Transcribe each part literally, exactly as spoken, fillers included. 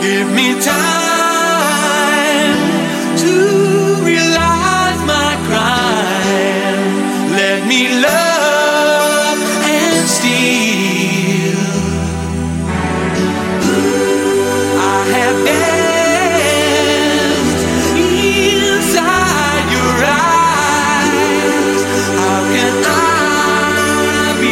Give me time to realize my crime. Let me love and steal. I have danced inside your eyes. How can I be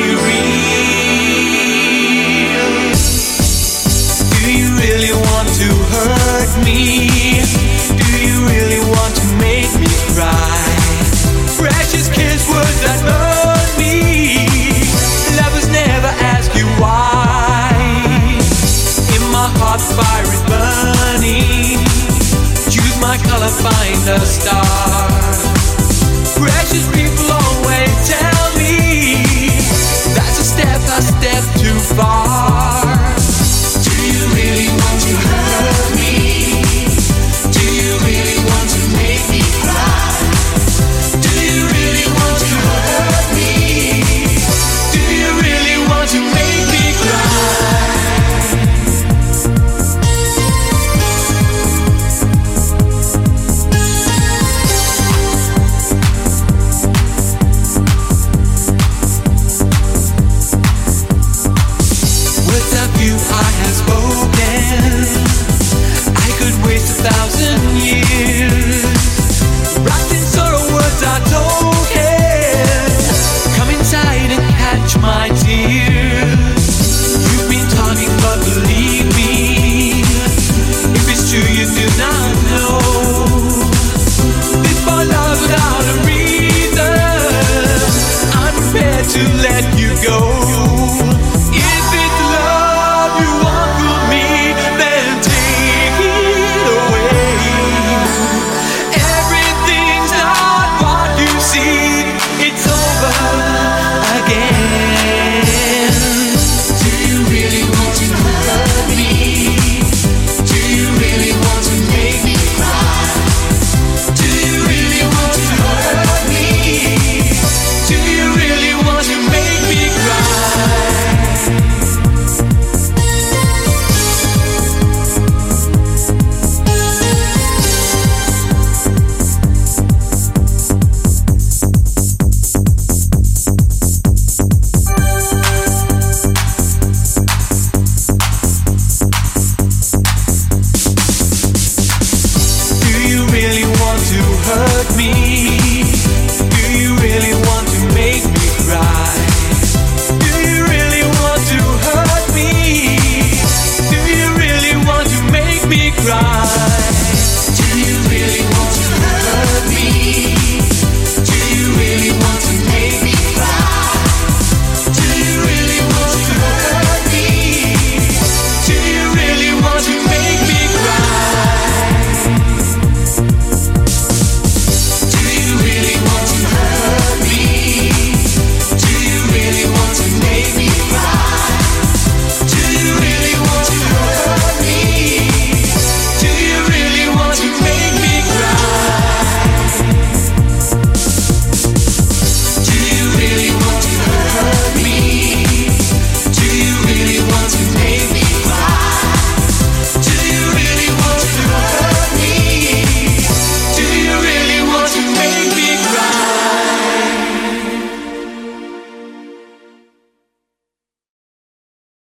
real? Do you really want to hurt me? Do you really want to make me cry? Precious kiss words that hurt me. Lovers never ask you why. In my heart fire is burning. Choose my color, find a star. Precious people always tell me that's a step, a step too far. Do you really want to hurt me? Do you really want to make me cry? Do you really want to hurt me? Do you really want to make me cry? Words of you I have spoken.